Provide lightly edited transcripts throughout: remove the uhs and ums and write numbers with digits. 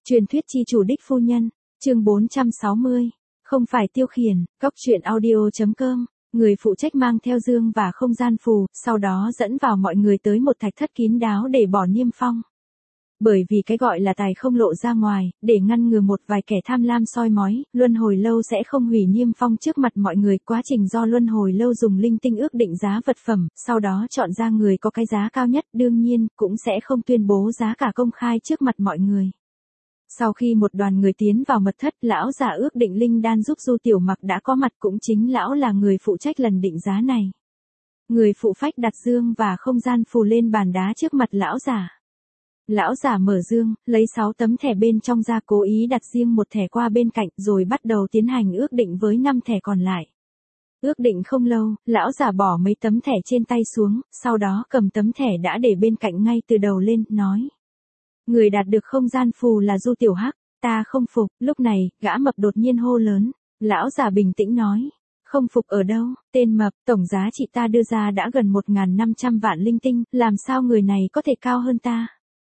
Truyền thuyết chi chủ đích phu nhân, chương 460. Không phải tiêu khiển, cóc truyện audio.com. Người phụ trách mang theo dương và không gian phù, sau đó dẫn vào mọi người tới một thạch thất kín đáo để bỏ niêm phong. Bởi vì cái gọi là tài không lộ ra ngoài, để ngăn ngừa một vài kẻ tham lam soi mói, luân hồi lâu sẽ không hủy niêm phong trước mặt mọi người. Quá trình do luân hồi lâu dùng linh tinh ước định giá vật phẩm, sau đó chọn ra người có cái giá cao nhất, đương nhiên, cũng sẽ không tuyên bố giá cả công khai trước mặt mọi người. Sau khi một đoàn người tiến vào mật thất, lão già ước định linh đan giúp Du Tiểu Mặc đã có mặt, cũng chính lão là người phụ trách lần định giá này. Người phụ phách đặt dương và không gian phù lên bàn đá trước mặt lão già. Lão già mở dương, lấy 6 tấm thẻ bên trong ra, cố ý đặt riêng một thẻ qua bên cạnh, rồi bắt đầu tiến hành ước định với 5 thẻ còn lại. Ước định không lâu, lão già bỏ mấy tấm thẻ trên tay xuống, sau đó cầm tấm thẻ đã để bên cạnh ngay từ đầu lên, nói: Người đạt được không gian phù là Du Tiểu Hắc, ta không phục. Lúc này, gã mập đột nhiên hô lớn. Lão già bình tĩnh nói: Không phục ở đâu, tên mập, tổng giá trị ta đưa ra đã gần 1.500 vạn linh tinh, làm sao người này có thể cao hơn ta?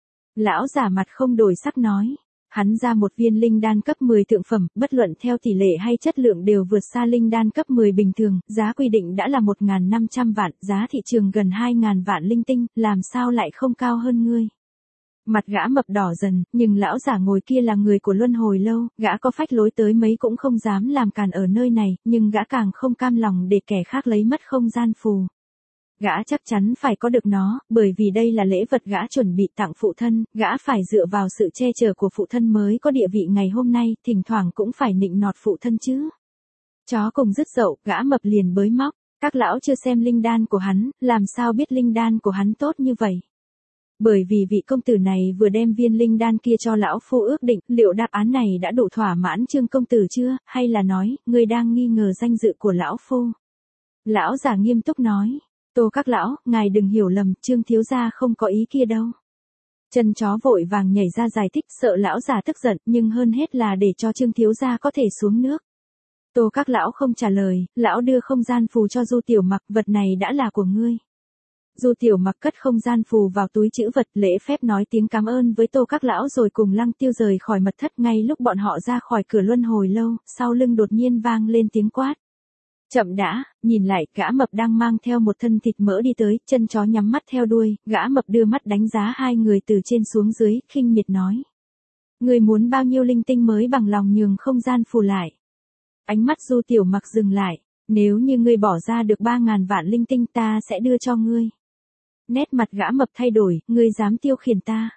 Lão già mặt không đổi sắc nói. Hắn ra một viên linh đan cấp 10 thượng phẩm, bất luận theo tỷ lệ hay chất lượng đều vượt xa linh đan cấp 10 bình thường, giá quy định đã là 1.500 vạn, giá thị trường gần 2.000 vạn linh tinh, làm sao lại không cao hơn ngươi? Mặt gã mập đỏ dần, nhưng lão giả ngồi kia là người của luân hồi lâu, gã có phách lối tới mấy cũng không dám làm càn ở nơi này, nhưng gã càng không cam lòng để kẻ khác lấy mất không gian phù. Gã chắc chắn phải có được nó, bởi vì đây là lễ vật gã chuẩn bị tặng phụ thân, gã phải dựa vào sự che chở của phụ thân mới có địa vị ngày hôm nay, thỉnh thoảng cũng phải nịnh nọt phụ thân chứ. Chó cùng dứt dậu, gã mập liền bới móc. Các lão chưa xem linh đan của hắn, làm sao biết linh đan của hắn tốt như vậy? Bởi vì vị công tử này vừa đem viên linh đan kia cho lão phu ước định, liệu đáp án này đã đủ thỏa mãn Trương công tử chưa, hay là nói, ngươi đang nghi ngờ danh dự của lão phu? Lão già nghiêm túc nói. Tô các lão, ngài đừng hiểu lầm, Trương thiếu gia không có ý kia đâu. Chân chó vội vàng nhảy ra giải thích, sợ lão già tức giận, nhưng hơn hết là để cho Trương thiếu gia có thể xuống nước. Tô các lão không trả lời, lão đưa không gian phù cho Du Tiểu Mặc, vật này đã là của ngươi. Du Tiểu Mặc cất không gian phù vào túi trữ vật, lễ phép nói tiếng cảm ơn với Tô các lão rồi cùng Lăng Tiêu rời khỏi mật thất. Ngay lúc bọn họ ra khỏi cửa luân hồi lâu, sau lưng đột nhiên vang lên tiếng quát. Chậm đã, nhìn lại, gã mập đang mang theo một thân thịt mỡ đi tới, chân chó nhắm mắt theo đuôi, gã mập đưa mắt đánh giá hai người từ trên xuống dưới, khinh miệt nói. Người muốn bao nhiêu linh tinh mới bằng lòng nhường không gian phù lại? Ánh mắt Du Tiểu Mặc dừng lại. Nếu như ngươi bỏ ra được 3.000 vạn linh tinh ta sẽ đưa cho ngươi. Nét mặt gã mập thay đổi, ngươi dám tiêu khiển ta?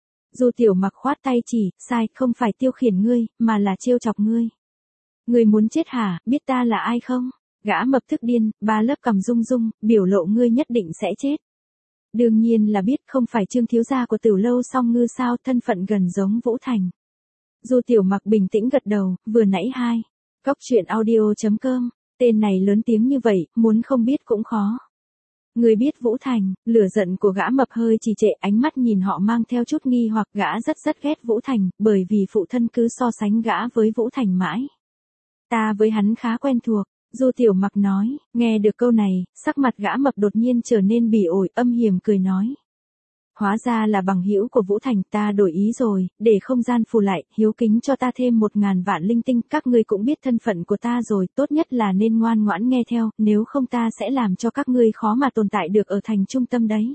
Du Tiểu Mặc khoát tay chỉ, sai, không phải tiêu khiển ngươi, mà là trêu chọc ngươi. Ngươi muốn chết hả, biết ta là ai không? Gã mập tức điên, ba lớp cằm rung rung, biểu lộ ngươi nhất định sẽ chết. Đương nhiên là biết, không phải Trương thiếu gia của Tiểu Lâu Song Ngư sao, thân phận gần giống Vũ Thành. Du Tiểu Mặc bình tĩnh gật đầu, vừa nãy hai. Cóc truyện audio.com, tên này lớn tiếng như vậy, muốn không biết cũng khó. Người biết Vũ Thành, lửa giận của gã mập hơi trì trệ, ánh mắt nhìn họ mang theo chút nghi hoặc. Gã rất ghét Vũ Thành, bởi vì phụ thân cứ so sánh gã với Vũ Thành mãi. Ta với hắn khá quen thuộc, Du Tiểu Mặc nói. Nghe được câu này, sắc mặt gã mập đột nhiên trở nên bỉ ổi, âm hiểm cười nói. Hóa ra là bằng hữu của Vũ Thành, ta đổi ý rồi, để không gian phù lại, hiếu kính cho ta thêm 1.000 vạn linh tinh, các ngươi cũng biết thân phận của ta rồi, tốt nhất là nên ngoan ngoãn nghe theo, nếu không ta sẽ làm cho các ngươi khó mà tồn tại được ở thành trung tâm đấy.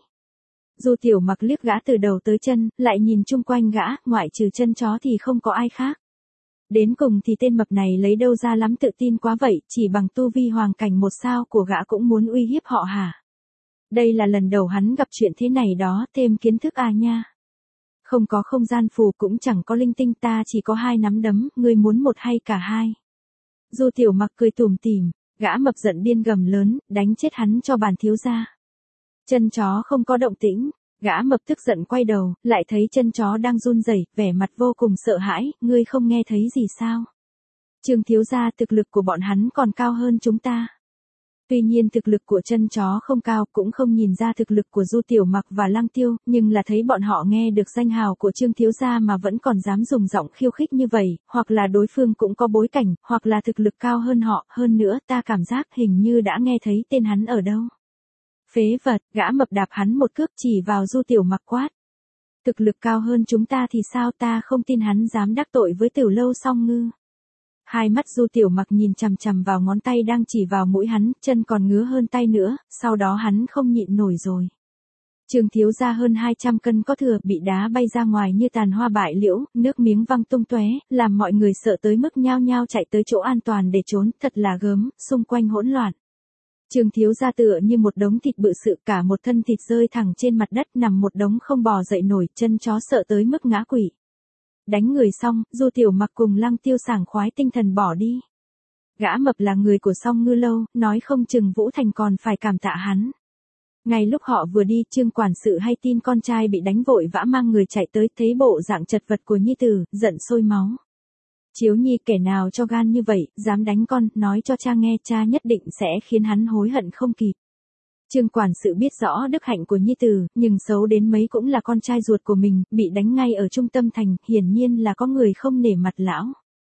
Du Tiểu Mặc liếc gã từ đầu tới chân, lại nhìn chung quanh gã, ngoại trừ chân chó thì không có ai khác. Đến cùng thì tên mập này lấy đâu ra lắm tự tin quá vậy, chỉ bằng tu vi hoàng cảnh 1 sao của gã cũng muốn uy hiếp họ hả? Đây là lần đầu hắn gặp chuyện thế này đó, thêm kiến thức à nha. Không có không gian phù cũng chẳng có linh tinh, ta chỉ có 2 nắm đấm, ngươi muốn một hay cả hai? Du Tiểu Mặc cười tủm tỉm, gã mập giận điên gầm lớn, đánh chết hắn cho bản thiếu gia. Chân chó không có động tĩnh, gã mập tức giận quay đầu, lại thấy chân chó đang run rẩy, vẻ mặt vô cùng sợ hãi, ngươi không nghe thấy gì sao? Trương thiếu gia, thực lực của bọn hắn còn cao hơn chúng ta. Tuy nhiên thực lực của chân chó không cao, cũng không nhìn ra thực lực của Du Tiểu Mặc và Lăng Tiêu, nhưng là thấy bọn họ nghe được danh hào của Trương thiếu gia mà vẫn còn dám dùng giọng khiêu khích như vậy, hoặc là đối phương cũng có bối cảnh, hoặc là thực lực cao hơn họ, hơn nữa ta cảm giác hình như đã nghe thấy tên hắn ở đâu. Phế vật, gã mập đạp hắn một cước chỉ vào Du Tiểu Mặc quát. Thực lực cao hơn chúng ta thì sao, ta không tin hắn dám đắc tội với Tử Lâu Song Ngư. Hai mắt Du Tiểu Mặc nhìn chằm chằm vào ngón tay đang chỉ vào mũi hắn, chân còn ngứa hơn tay nữa, sau đó hắn không nhịn nổi rồi. Trương thiếu gia hơn 200 cân có thừa, bị đá bay ra ngoài như tàn hoa bại liễu, nước miếng văng tung tóe, làm mọi người sợ tới mức nhao nhao chạy tới chỗ an toàn để trốn, thật là gớm, xung quanh hỗn loạn. Trương thiếu gia tựa như một đống thịt bự sự, cả một thân thịt rơi thẳng trên mặt đất, nằm một đống không bò dậy nổi, chân chó sợ tới mức ngã quỵ. Đánh người xong, Du Tiểu Mặc cùng Lăng Tiêu sảng khoái tinh thần bỏ đi. Gã mập là người của Song Ngư lâu, nói không chừng Vũ Thành còn phải cảm tạ hắn. Ngay lúc họ vừa đi, Trương quản sự hay tin con trai bị đánh vội vã mang người chạy tới, thấy bộ dạng chật vật của nhi tử, giận sôi máu. Chiếu Nhi, kẻ nào cho gan như vậy, dám đánh con, nói cho cha nghe, cha nhất định sẽ khiến hắn hối hận không kịp. Trương quản sự biết rõ đức hạnh của nhi tử, nhưng xấu đến mấy cũng là con trai ruột của mình, bị đánh ngay ở trung tâm thành, hiển nhiên là có người không nể mặt lão.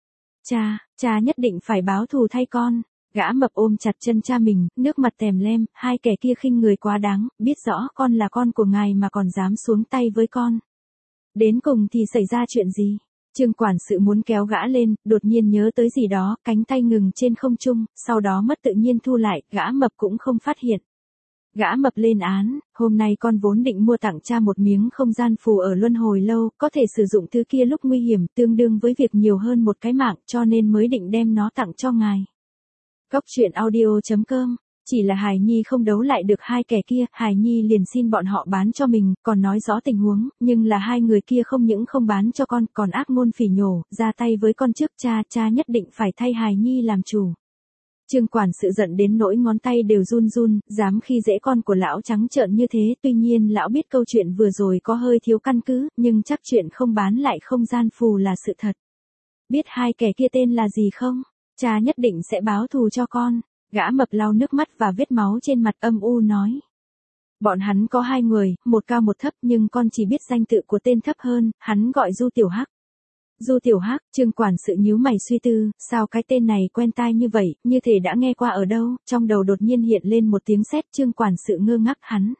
Cha nhất định phải báo thù thay con. Gã mập ôm chặt chân cha mình, nước mặt tèm lem, hai kẻ kia khinh người quá đáng, biết rõ con là con của ngài mà còn dám xuống tay với con. Đến cùng thì xảy ra chuyện gì? Trương quản sự muốn kéo gã lên, đột nhiên nhớ tới gì đó, cánh tay ngừng trên không trung, sau đó mất tự nhiên thu lại, gã mập cũng không phát hiện. Gã mập lên án, hôm nay con vốn định mua tặng cha một miếng không gian phù ở luân hồi lâu, có thể sử dụng thứ kia lúc nguy hiểm, tương đương với việc nhiều hơn một cái mạng, cho nên mới định đem nó tặng cho ngài. Cóc truyện audio.com. Chỉ là Hải Nhi không đấu lại được hai kẻ kia, Hải Nhi liền xin bọn họ bán cho mình, còn nói rõ tình huống, nhưng là hai người kia không những không bán cho con, còn ác ngôn phỉ nhổ, ra tay với con trước, cha nhất định phải thay Hải Nhi làm chủ. Trương quản sự giận đến nỗi ngón tay đều run run, dám khi dễ con của lão trắng trợn như thế, tuy nhiên lão biết câu chuyện vừa rồi có hơi thiếu căn cứ, nhưng chắc chuyện không bán lại không gian phù là sự thật. Biết hai kẻ kia tên là gì không? Cha nhất định sẽ báo thù cho con. Gã mập lau nước mắt và vết máu trên mặt, âm u nói. Bọn hắn có hai người, một cao một thấp, nhưng con chỉ biết danh tự của tên thấp hơn, hắn gọi Du Tiểu Hắc. Du Tiểu Hắc, Trương quản sự nhíu mày suy tư, sao cái tên này quen tai như vậy, như thể đã nghe qua ở đâu, trong đầu đột nhiên hiện lên một tiếng sét. Trương quản sự ngơ ngác,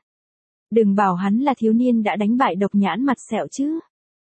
đừng bảo hắn là thiếu niên đã đánh bại Độc Nhãn Mặt Sẹo chứ.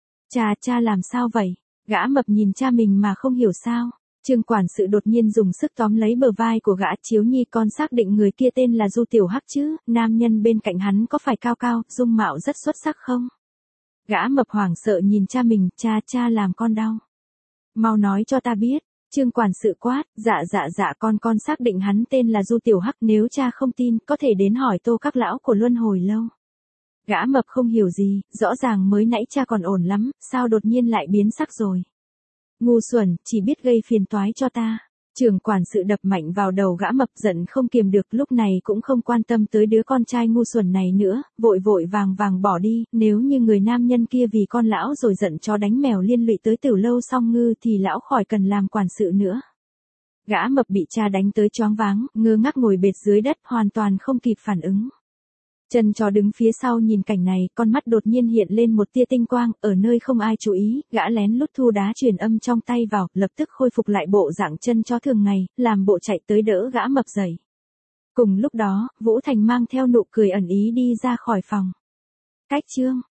Cha làm sao vậy? Gã mập nhìn cha mình mà không hiểu sao. Trương quản sự đột nhiên dùng sức tóm lấy bờ vai của gã. Chiếu Nhi, con xác định người kia tên là Du Tiểu Hắc chứ, nam nhân bên cạnh hắn có phải cao cao, dung mạo rất xuất sắc không? Gã mập hoảng sợ nhìn cha mình, cha làm con đau. Mau nói cho ta biết. Trương quản sự quát, dạ con xác định hắn tên là Du Tiểu Hắc, nếu cha không tin, có thể đến hỏi Tô các lão của luân hồi lâu. Gã mập không hiểu gì, rõ ràng mới nãy cha còn ổn lắm, sao đột nhiên lại biến sắc rồi. Ngu xuẩn, chỉ biết gây phiền toái cho ta. Trưởng quản sự đập mạnh vào đầu gã mập, giận không kiềm được, lúc này cũng không quan tâm tới đứa con trai ngu xuẩn này nữa, vội vàng bỏ đi, nếu như người nam nhân kia vì con lão rồi giận chó đánh mèo liên lụy tới Tử Lâu Song Ngư thì lão khỏi cần làm quản sự nữa. Gã mập bị cha đánh tới choáng váng, ngơ ngác ngồi bệt dưới đất, hoàn toàn không kịp phản ứng. Chân chó đứng phía sau nhìn cảnh này, con mắt đột nhiên hiện lên một tia tinh quang, ở nơi không ai chú ý, gã lén lút thu đá truyền âm trong tay vào, lập tức khôi phục lại bộ dạng chân chó thường ngày, làm bộ chạy tới đỡ gã mập dậy. Cùng lúc đó, Vũ Thành mang theo nụ cười ẩn ý đi ra khỏi phòng. Cách chương